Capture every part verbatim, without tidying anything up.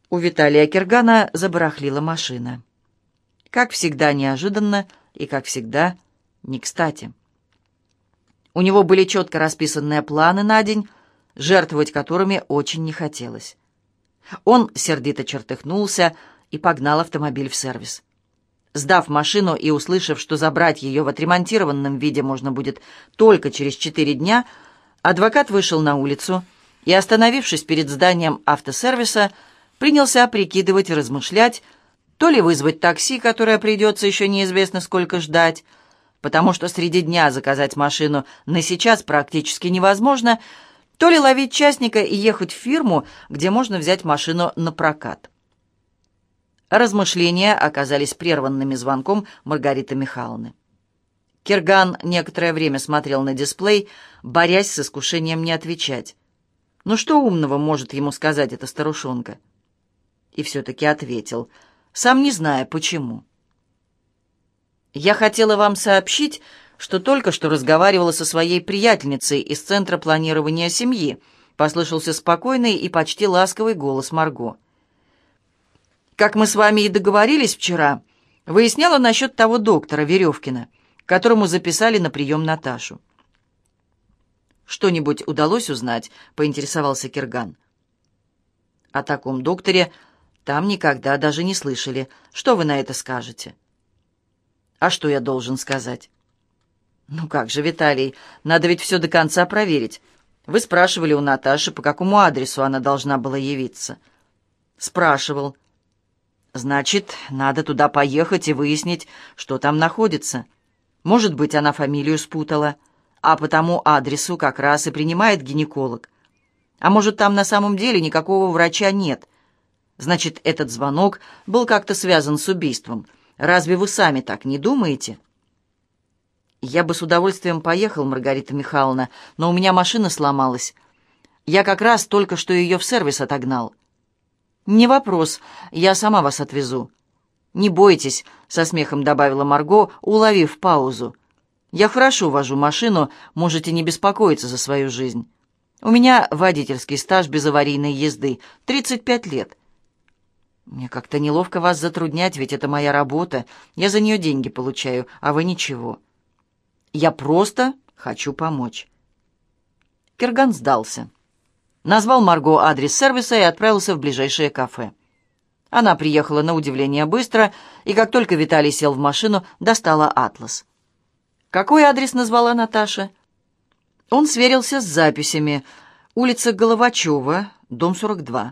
У Виталия Киргана забарахлила машина. Как всегда неожиданно и, как всегда, не кстати. У него были четко расписанные планы на день, жертвовать которыми очень не хотелось. Он сердито чертыхнулся и погнал автомобиль в сервис. Сдав машину и услышав, что забрать ее в отремонтированном виде можно будет только через четыре дня, адвокат вышел на улицу и, остановившись перед зданием автосервиса, принялся прикидывать и размышлять, то ли вызвать такси, которое придется еще неизвестно сколько ждать, потому что среди дня заказать машину на сейчас практически невозможно, то ли ловить частника и ехать в фирму, где можно взять машину на прокат. Размышления оказались прерванными звонком Маргариты Михайловны. Кирган некоторое время смотрел на дисплей, борясь с искушением не отвечать. Ну что умного может ему сказать эта старушонка? И все-таки ответил, сам не зная почему. «Я хотела вам сообщить, что только что разговаривала со своей приятельницей из Центра планирования семьи», послышался спокойный и почти ласковый голос Марго. «Как мы с вами и договорились вчера, выясняла насчет того доктора Веревкина, которому записали на прием Наташу». «Что-нибудь удалось узнать?» — поинтересовался Кирган. «О таком докторе там никогда даже не слышали. Что вы на это скажете?» «А что я должен сказать?» «Ну как же, Виталий, надо ведь все до конца проверить. Вы спрашивали у Наташи, по какому адресу она должна была явиться». «Спрашивал». «Значит, надо туда поехать и выяснить, что там находится. Может быть, она фамилию спутала, а по тому адресу как раз и принимает гинеколог. А может, там на самом деле никакого врача нет. Значит, этот звонок был как-то связан с убийством. Разве вы сами так не думаете?» «Я бы с удовольствием поехал, Маргарита Михайловна, но у меня машина сломалась. Я как раз только что ее в сервис отогнал». «Не вопрос, я сама вас отвезу». «Не бойтесь», — со смехом добавила Марго, уловив паузу. «Я хорошо вожу машину, можете не беспокоиться за свою жизнь. У меня водительский стаж без аварийной езды, тридцать пять лет». «Мне как-то неловко вас затруднять, ведь это моя работа. Я за нее деньги получаю, а вы ничего. Я просто хочу помочь». Кирган сдался. Назвал Марго адрес сервиса и отправился в ближайшее кафе. Она приехала на удивление быстро, и как только Виталий сел в машину, достала атлас. «Какой адрес назвала Наташа?» Он сверился с записями. Улица Головачева, дом сорок два.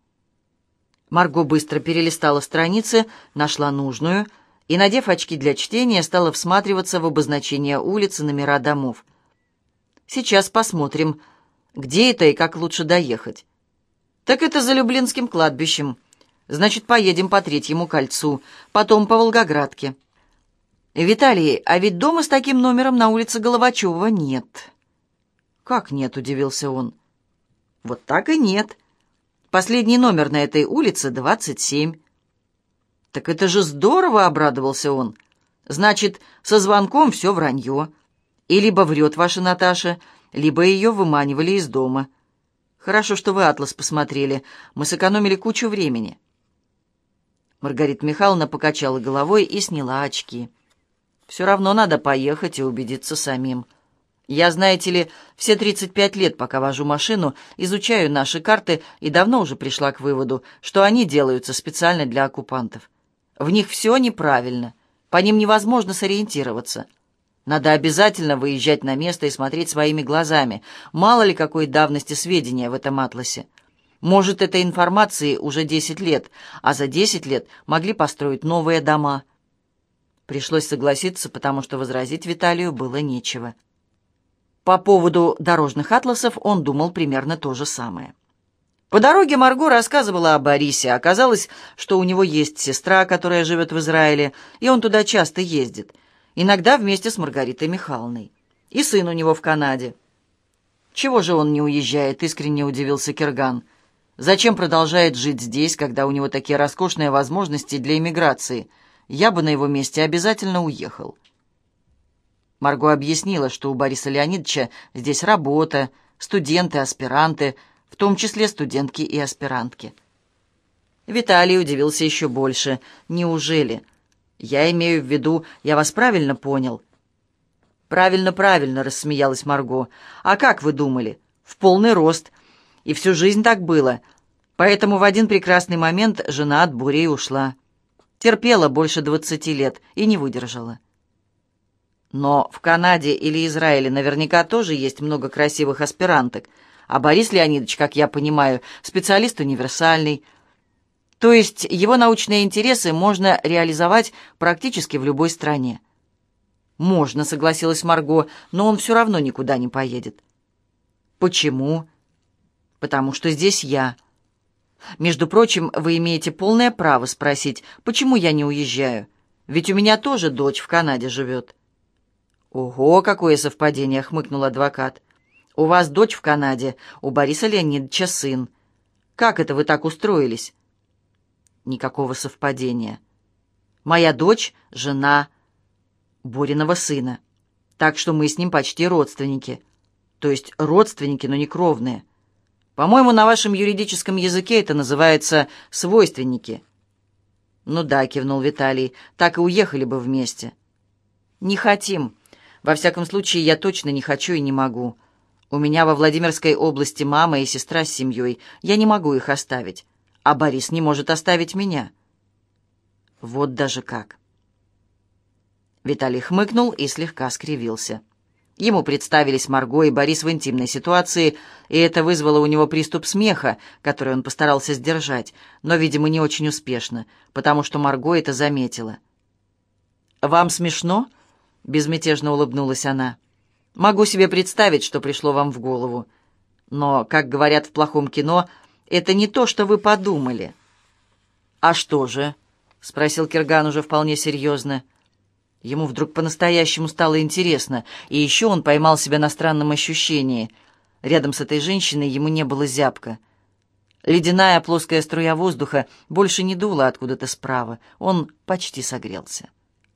Марго быстро перелистала страницы, нашла нужную и, надев очки для чтения, стала всматриваться в обозначения улиц и номера домов. «Сейчас посмотрим, где это и как лучше доехать». «Так это за Люблинским кладбищем. Значит, поедем по Третьему кольцу, потом по Волгоградке». «Виталий, а ведь дома с таким номером на улице Головачева нет». «Как нет?» — удивился он. «Вот так и нет. Последний номер на этой улице — двадцать семь». «Так это же здорово!» — обрадовался он. «Значит, со звонком все вранье. И либо врет ваша Наташа, либо ее выманивали из дома. Хорошо, что вы атлас посмотрели. Мы сэкономили кучу времени». Маргарита Михайловна покачала головой и сняла очки. «Все равно надо поехать и убедиться самим. Я, знаете ли, все тридцать пять лет, пока вожу машину, изучаю наши карты и давно уже пришла к выводу, что они делаются специально для оккупантов. В них все неправильно, по ним невозможно сориентироваться. Надо обязательно выезжать на место и смотреть своими глазами. Мало ли какой давности сведения в этом атласе. Может, этой информации уже десять лет, а за десять лет могли построить новые дома». Пришлось согласиться, потому что возразить Виталию было нечего. По поводу дорожных атласов он думал примерно то же самое. По дороге Марго рассказывала о Борисе. Оказалось, что у него есть сестра, которая живет в Израиле, и он туда часто ездит, иногда вместе с Маргаритой Михайловной. И сын у него в Канаде. «Чего же он не уезжает?» — искренне удивился Кирган. «Зачем продолжает жить здесь, когда у него такие роскошные возможности для эмиграции? Я бы на его месте обязательно уехал». Марго объяснила, что у Бориса Леонидовича здесь работа, студенты, аспиранты, в том числе студентки и аспирантки. Виталий удивился еще больше. «Неужели? Я имею в виду, я вас правильно понял?» «Правильно, правильно», — рассмеялась Марго. «А как вы думали? В полный рост. И всю жизнь так было. Поэтому в один прекрасный момент жена от бури ушла. Терпела больше двадцати лет и не выдержала». «Но в Канаде или Израиле наверняка тоже есть много красивых аспиранток. А Борис Леонидович, как я понимаю, специалист универсальный. То есть его научные интересы можно реализовать практически в любой стране». «Можно», — согласилась Марго, — «но он все равно никуда не поедет». «Почему?» «Потому что здесь я. Между прочим, вы имеете полное право спросить, почему я не уезжаю. Ведь у меня тоже дочь в Канаде живет». «Ого, какое совпадение!» — хмыкнул адвокат. «У вас дочь в Канаде, у Бориса Леонидовича сын. Как это вы так устроились?» «Никакого совпадения. Моя дочь — жена Бориного сына, так что мы с ним почти родственники. То есть родственники, но не кровные. По-моему, на вашем юридическом языке это называется свойственники». «Ну да», — кивнул Виталий, — «так и уехали бы вместе». «Не хотим. Во всяком случае, я точно не хочу и не могу. У меня во Владимирской области мама и сестра с семьей. Я не могу их оставить. А Борис не может оставить меня». «Вот даже как». Виталий хмыкнул и слегка скривился. Ему представились Марго и Борис в интимной ситуации, и это вызвало у него приступ смеха, который он постарался сдержать, но, видимо, не очень успешно, потому что Марго это заметила. «Вам смешно?» — безмятежно улыбнулась она. «Могу себе представить, что пришло вам в голову. Но, как говорят в плохом кино, это не то, что вы подумали». «А что же?» — спросил Кирган уже вполне серьезно. Ему вдруг по-настоящему стало интересно, и еще он поймал себя на странном ощущении. Рядом с этой женщиной ему не было зябко. Ледяная плоская струя воздуха больше не дула откуда-то справа. Он почти согрелся.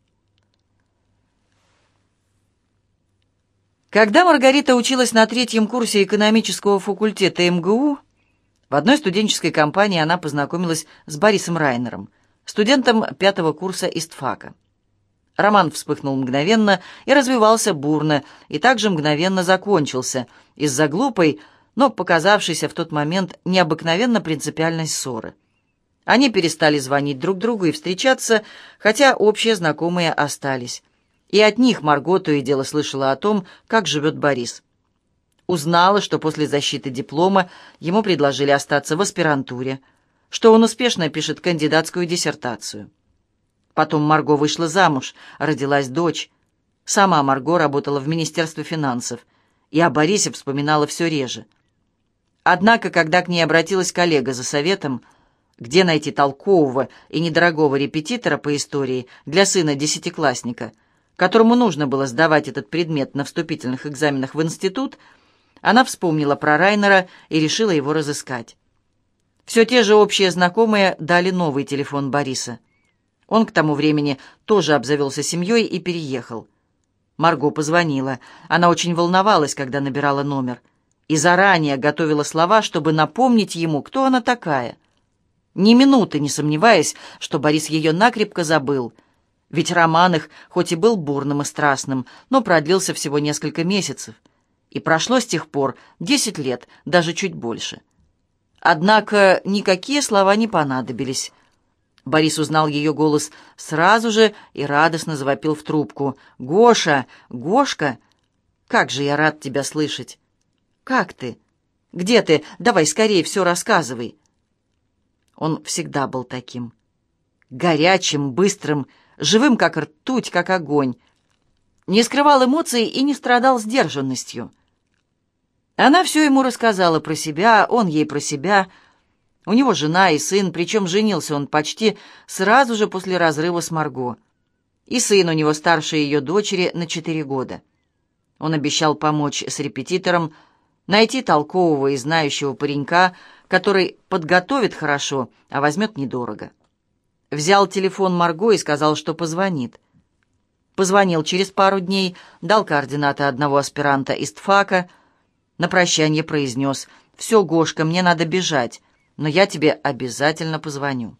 Когда Маргарита училась на третьем курсе экономического факультета эм гэ у, в одной студенческой компании она познакомилась с Борисом Райнером, студентом пятого курса истфака. Роман вспыхнул мгновенно и развивался бурно, и также мгновенно закончился из-за глупой, но показавшейся в тот момент необыкновенно принципиальной ссоры. Они перестали звонить друг другу и встречаться, хотя общие знакомые остались. И от них Марго то и дело слышала о том, как живет Борис. Узнала, что после защиты диплома ему предложили остаться в аспирантуре, что он успешно пишет кандидатскую диссертацию. Потом Марго вышла замуж, родилась дочь. Сама Марго работала в Министерстве финансов, и о Борисе вспоминала все реже. Однако, когда к ней обратилась коллега за советом, где найти толкового и недорогого репетитора по истории для сына десятиклассника, которому нужно было сдавать этот предмет на вступительных экзаменах в институт, она вспомнила про Райнера и решила его разыскать. Все те же общие знакомые дали новый телефон Бориса. Он к тому времени тоже обзавелся семьей и переехал. Марго позвонила. Она очень волновалась, когда набирала номер, и заранее готовила слова, чтобы напомнить ему, кто она такая. Ни минуты не сомневаясь, что Борис ее накрепко забыл. Ведь роман их, хоть и был бурным и страстным, но продлился всего несколько месяцев. И прошло с тех пор десять лет, даже чуть больше. Однако никакие слова не понадобились. Борис узнал ее голос сразу же и радостно завопил в трубку. «Гоша! Гошка! Как же я рад тебя слышать! Как ты? Где ты? Давай скорее все рассказывай!» Он всегда был таким. Горячим, быстрым, живым, как ртуть, как огонь. Не скрывал эмоций и не страдал сдержанностью. Она все ему рассказала про себя, он ей про себя. У него жена и сын, причем женился он почти сразу же после разрыва с Марго. И сын у него старше ее дочери на четыре года. Он обещал помочь с репетитором, найти толкового и знающего паренька, который подготовит хорошо, а возьмет недорого. Взял телефон Марго и сказал, что позвонит. Позвонил через пару дней, дал координаты одного аспиранта истфака, на прощание произнес: «Все, Гошка, мне надо бежать. но я тебе обязательно позвоню».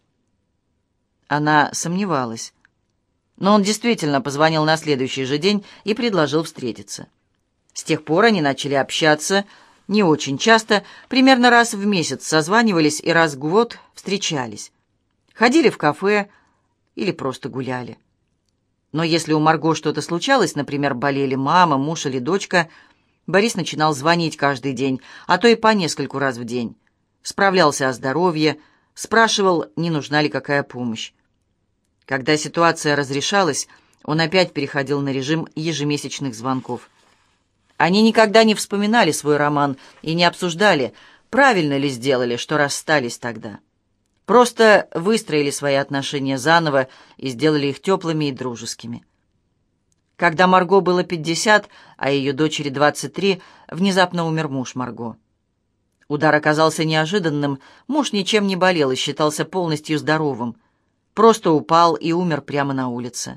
Она сомневалась. Но он действительно позвонил на следующий же день и предложил встретиться. С тех пор они начали общаться не очень часто, примерно раз в месяц созванивались и раз в год встречались. Ходили в кафе или просто гуляли. Но если у Марго что-то случалось, например, болели мама, муж или дочка, Борис начинал звонить каждый день, а то и по нескольку раз в день. Справлялся о здоровье, спрашивал, не нужна ли какая помощь. Когда ситуация разрешалась, он опять переходил на режим ежемесячных звонков. Они никогда не вспоминали свой роман и не обсуждали, правильно ли сделали, что расстались тогда. Просто выстроили свои отношения заново и сделали их теплыми и дружескими. Когда Марго было пятьдесят, а ее дочери двадцать три, внезапно умер муж Марго. Удар оказался неожиданным, муж ничем не болел и считался полностью здоровым. Просто упал и умер прямо на улице.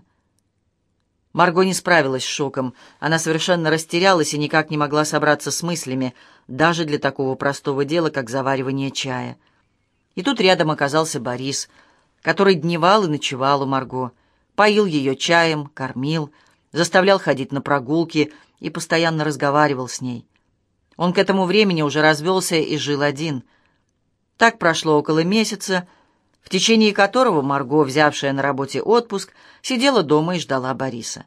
Марго не справилась с шоком. Она совершенно растерялась и никак не могла собраться с мыслями, даже для такого простого дела, как заваривание чая. И тут рядом оказался Борис, который дневал и ночевал у Марго, поил ее чаем, кормил, заставлял ходить на прогулки и постоянно разговаривал с ней. Он к этому времени уже развелся и жил один. Так прошло около месяца, в течение которого Марго, взявшая на работе отпуск, сидела дома и ждала Бориса.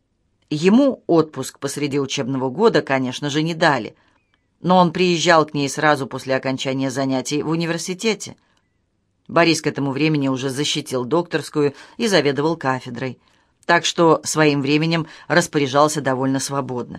Ему отпуск посреди учебного года, конечно же, не дали, но он приезжал к ней сразу после окончания занятий в университете. Борис к этому времени уже защитил докторскую и заведовал кафедрой, так что своим временем распоряжался довольно свободно.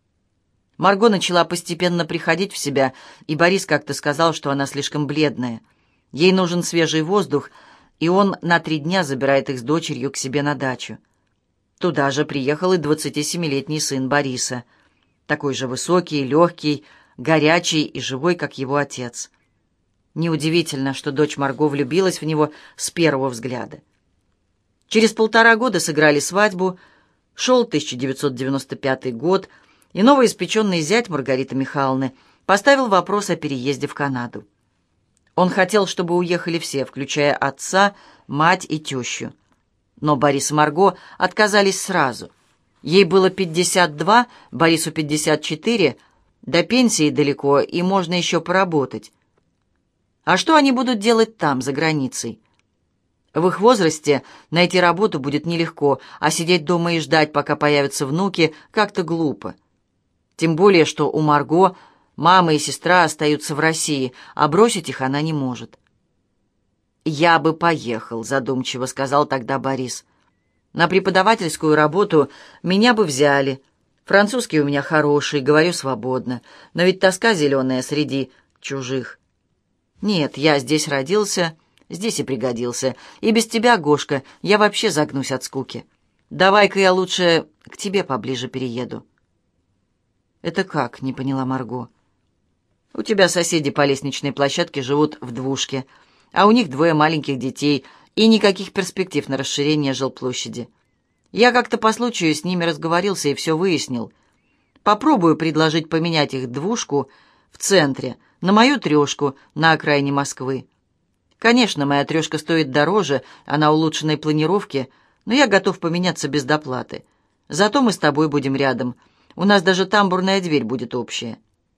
Марго начала постепенно приходить в себя, и Борис как-то сказал, что она слишком бледная. Ей нужен свежий воздух, и он на три дня забирает их с дочерью к себе на дачу. Туда же приехал и двадцатисемилетний сын Бориса, такой же высокий, легкий, горячий и живой, как его отец. Неудивительно, что дочь Марго влюбилась в него с первого взгляда. Через полтора года сыграли свадьбу, шел тысяча девятьсот девяносто пятый год, и новоиспеченный зять Маргариты Михайловны поставил вопрос о переезде в Канаду. Он хотел, чтобы уехали все, включая отца, мать и тещу. Но Борис и Марго отказались сразу. Ей было пятьдесят два, Борису пятьдесят четыре, до пенсии далеко, и можно еще поработать. А что они будут делать там, за границей? В их возрасте найти работу будет нелегко, а сидеть дома и ждать, пока появятся внуки, как-то глупо. Тем более, что у Марго мама и сестра остаются в России, а бросить их она не может. «Я бы поехал», — задумчиво сказал тогда Борис. «На преподавательскую работу меня бы взяли. Французский у меня хороший, говорю свободно, но ведь тоска зеленая среди чужих. Нет, я здесь родился, здесь и пригодился. И без тебя, Гошка, я вообще загнусь от скуки. Давай-ка я лучше к тебе поближе перееду». «Это как?» — не поняла Марго. «У тебя соседи по лестничной площадке живут в двушке, а у них двое маленьких детей и никаких перспектив на расширение жилплощади. Я как-то по случаю с ними разговорился и все выяснил. Попробую предложить поменять их двушку в центре на мою трешку на окраине Москвы. Конечно, моя трешка стоит дороже, она улучшенной планировки, но я готов поменяться без доплаты. Зато мы с тобой будем рядом. У нас даже тамбурная дверь будет общая».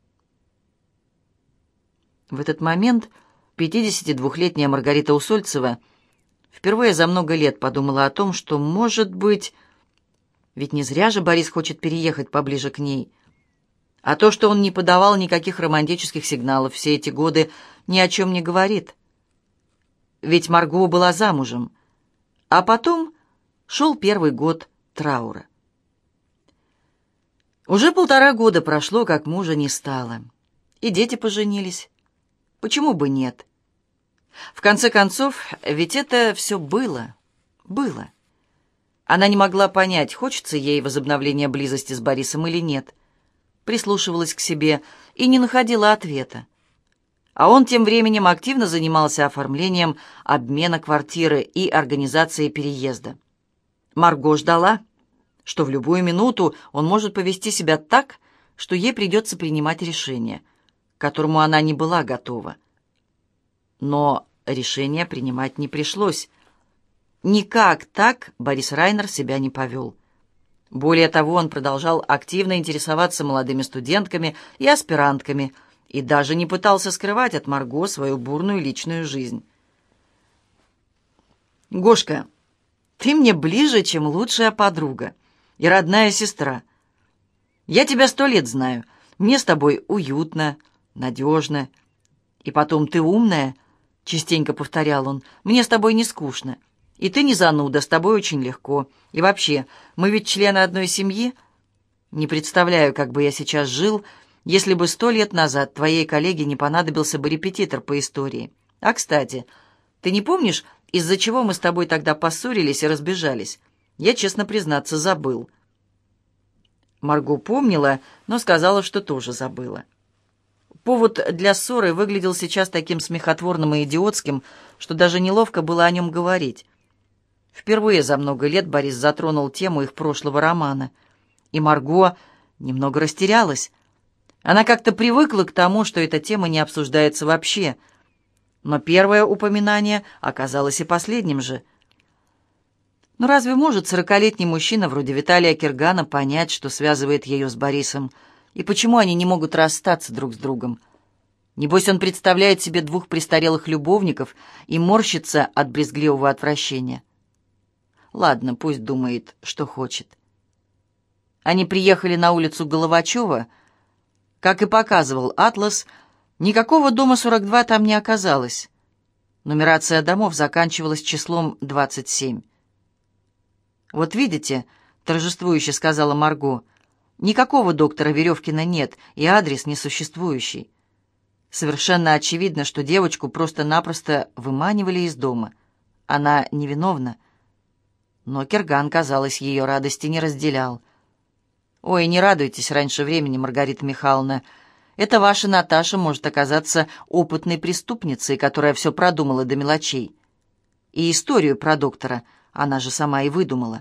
В этот момент пятидесятидвухлетняя Маргарита Усольцева впервые за много лет подумала о том, что, может быть, ведь не зря же Борис хочет переехать поближе к ней. А то, что он не подавал никаких романтических сигналов все эти годы, ни о чем не говорит. Ведь Марго была замужем. А потом шел первый год траура. Уже полтора года прошло, как мужа не стало. И дети поженились. Почему бы нет? В конце концов, ведь это все было. Было. Она не могла понять, хочется ей возобновления близости с Борисом или нет. Прислушивалась к себе и не находила ответа. А он тем временем активно занимался оформлением обмена квартиры и организацией переезда. Марго ждала, что в любую минуту он может повести себя так, что ей придется принимать решение, к которому она не была готова. Но решение принимать не пришлось. Никак так Борис Райнер себя не повел. Более того, он продолжал активно интересоваться молодыми студентками и аспирантками и даже не пытался скрывать от Марго свою бурную личную жизнь. «Гошка, ты мне ближе, чем лучшая подруга и родная сестра. Я тебя сто лет знаю, мне с тобой уютно, надежно. И потом ты умная», — частенько повторял он, — «мне с тобой не скучно. И ты не зануда, с тобой очень легко. И вообще, мы ведь члены одной семьи. Не представляю, как бы я сейчас жил, если бы сто лет назад твоей коллеге не понадобился бы репетитор по истории. А, кстати, ты не помнишь, из-за чего мы с тобой тогда поссорились и разбежались? Я, честно признаться, забыл». Марго помнила, но сказала, что тоже забыла. Повод для ссоры выглядел сейчас таким смехотворным и идиотским, что даже неловко было о нем говорить. Впервые за много лет Борис затронул тему их прошлого романа, и Марго немного растерялась. Она как-то привыкла к тому, что эта тема не обсуждается вообще, но первое упоминание оказалось и последним же. Но разве может сорокалетний мужчина вроде Виталия Киргана понять, что связывает ее с Борисом, и почему они не могут расстаться друг с другом? Небось, он представляет себе двух престарелых любовников и морщится от брезгливого отвращения. Ладно, пусть думает, что хочет. Они приехали на улицу Головачева. Как и показывал атлас, никакого дома сорок два там не оказалось. Нумерация домов заканчивалась числом двадцать семь. «Вот видите», — торжествующе сказала Марго, — «никакого доктора Веревкина нет, и адрес несуществующий. Совершенно очевидно, что девочку просто-напросто выманивали из дома. Она невиновна». Но Кирган, казалось, ее радости не разделял. «Ой, не радуйтесь раньше времени, Маргарита Михайловна. Эта ваша Наташа может оказаться опытной преступницей, которая все продумала до мелочей. И историю про доктора она же сама и выдумала».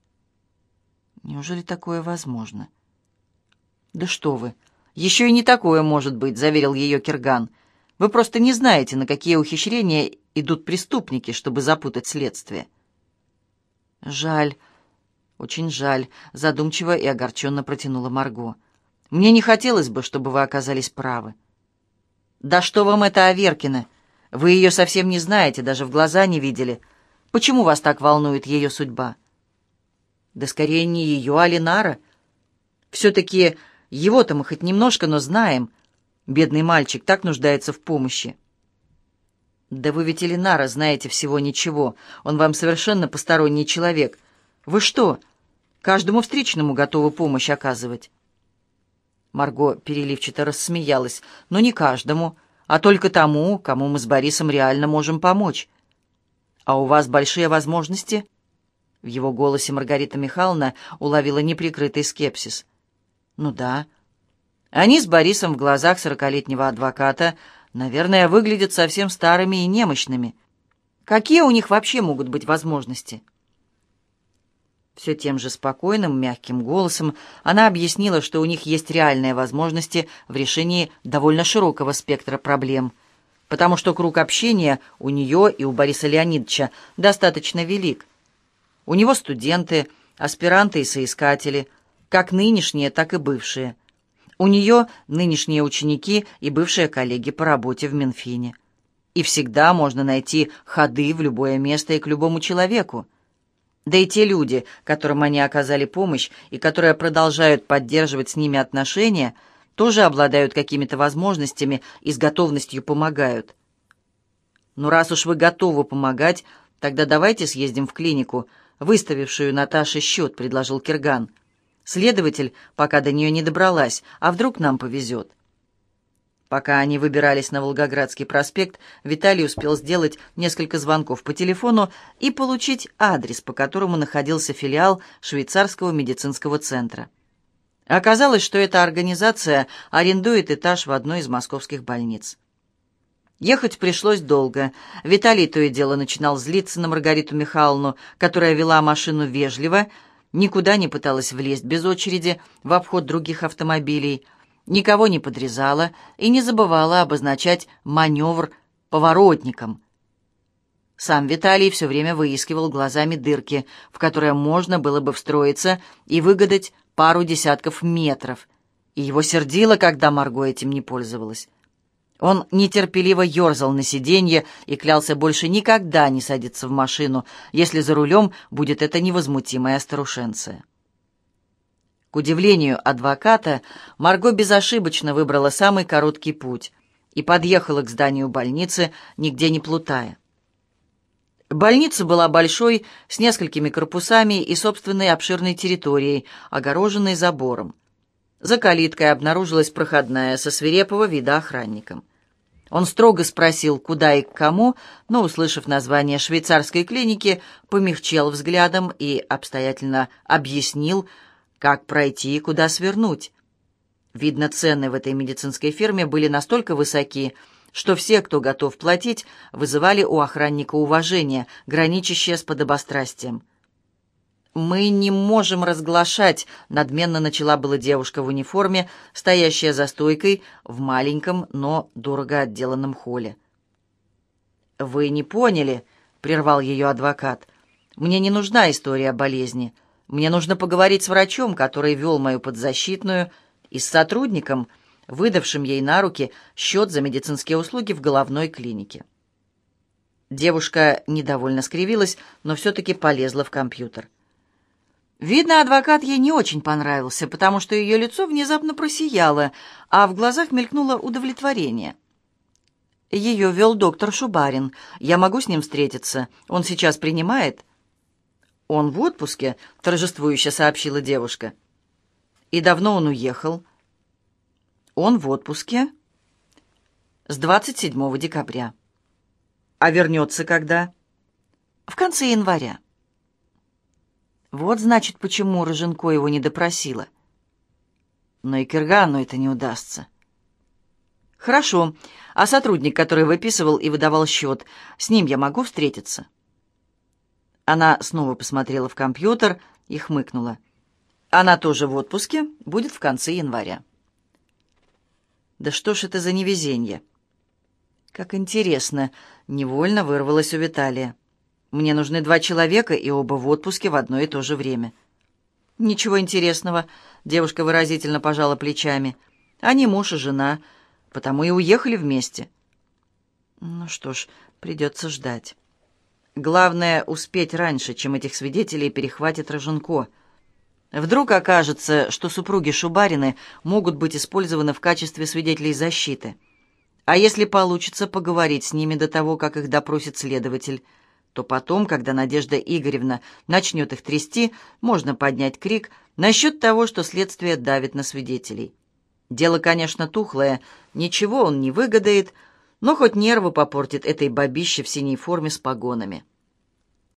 «Неужели такое возможно?» «Да что вы! Еще и не такое может быть», — заверил ее Кирган. «Вы просто не знаете, на какие ухищрения идут преступники, чтобы запутать следствие». «Жаль, очень жаль», — задумчиво и огорченно протянула Марго. «Мне не хотелось бы, чтобы вы оказались правы». «Да что вам это Аверкина? Вы ее совсем не знаете, даже в глаза не видели. Почему вас так волнует ее судьба?» «Да скорее не ее, а Ленара. Все-таки его-то мы хоть немножко, но знаем. Бедный мальчик так нуждается в помощи». «Да вы ведь и Ленара знаете всего ничего. Он вам совершенно посторонний человек. Вы что, каждому встречному готовы помощь оказывать?» Марго переливчато рассмеялась. «Но не каждому, а только тому, кому мы с Борисом реально можем помочь. А у вас большие возможности?» В его голосе Маргарита Михайловна уловила неприкрытый скепсис. «Ну да. Они с Борисом в глазах сорокалетнего адвоката, наверное, выглядят совсем старыми и немощными. Какие у них вообще могут быть возможности?» Все тем же спокойным, мягким голосом она объяснила, что у них есть реальные возможности в решении довольно широкого спектра проблем, потому что круг общения у нее и у Бориса Леонидовича достаточно велик. У него студенты, аспиранты и соискатели, как нынешние, так и бывшие. У нее нынешние ученики и бывшие коллеги по работе в Минфине. И всегда можно найти ходы в любое место и к любому человеку. Да и те люди, которым они оказали помощь и которые продолжают поддерживать с ними отношения, тоже обладают какими-то возможностями и с готовностью помогают. «Ну, раз уж вы готовы помогать, тогда давайте съездим в клинику, выставившую Наташе счет», — предложил Кирган. «Следователь пока до нее не добралась, а вдруг нам повезет». Пока они выбирались на Волгоградский проспект, Виталий успел сделать несколько звонков по телефону и получить адрес, по которому находился филиал швейцарского медицинского центра. Оказалось, что эта организация арендует этаж в одной из московских больниц. Ехать пришлось долго. Виталий то и дело начинал злиться на Маргариту Михайловну, которая вела машину вежливо, никуда не пыталась влезть без очереди в обход других автомобилей, никого не подрезала и не забывала обозначать маневр поворотником. Сам Виталий все время выискивал глазами дырки, в которые можно было бы встроиться и выгадать пару десятков метров, и его сердило, когда Марго этим не пользовалась. Он нетерпеливо ерзал на сиденье и клялся больше никогда не садиться в машину, если за рулем будет эта невозмутимая старушенция. К удивлению адвоката, Марго безошибочно выбрала самый короткий путь и подъехала к зданию больницы, нигде не плутая. Больница была большой, с несколькими корпусами и собственной обширной территорией, огороженной забором. За калиткой обнаружилась проходная со свирепого вида охранником. Он строго спросил, куда и к кому, но, услышав название швейцарской клиники, помягчел взглядом и обстоятельно объяснил, как пройти и куда свернуть. Видно, цены в этой медицинской фирме были настолько высоки, что все, кто готов платить, вызывали у охранника уважение, граничащее с подобострастием. «Мы не можем разглашать», — надменно начала была девушка в униформе, стоящая за стойкой в маленьком, но дорого отделанном холле. «Вы не поняли», — прервал ее адвокат. «Мне не нужна история болезни. Мне нужно поговорить с врачом, который вел мою подзащитную, и с сотрудником, выдавшим ей на руки счет за медицинские услуги в головной клинике». Девушка недовольно скривилась, но все-таки полезла в компьютер. Видно, адвокат ей не очень понравился, потому что ее лицо внезапно просияло, а в глазах мелькнуло удовлетворение. Ее вел доктор Шубарин. Я могу с ним встретиться? Он сейчас принимает? Он в отпуске, торжествующе сообщила девушка. И давно он уехал? Он в отпуске с двадцать седьмого декабря. А вернется когда? В конце января. Вот, значит, почему Рыженко его не допросила. Но и Киргану это не удастся. Хорошо. А сотрудник, который выписывал и выдавал счет, с ним я могу встретиться? Она снова посмотрела в компьютер и хмыкнула. Она тоже в отпуске, будет в конце января. Да что ж это за невезенье? Как интересно, невольно вырвалось у Виталия. Мне нужны два человека, и оба в отпуске в одно и то же время. Ничего интересного, девушка выразительно пожала плечами. Они муж и жена, потому и уехали вместе. Ну что ж, придется ждать. Главное, успеть раньше, чем этих свидетелей перехватит Рыженко. Вдруг окажется, что супруги Шубарины могут быть использованы в качестве свидетелей защиты. А если получится поговорить с ними до того, как их допросит следователь, то потом, когда Надежда Игоревна начнет их трясти, можно поднять крик насчет того, что следствие давит на свидетелей. Дело, конечно, тухлое, ничего он не выгадает, но хоть нервы попортит этой бабище в синей форме с погонами.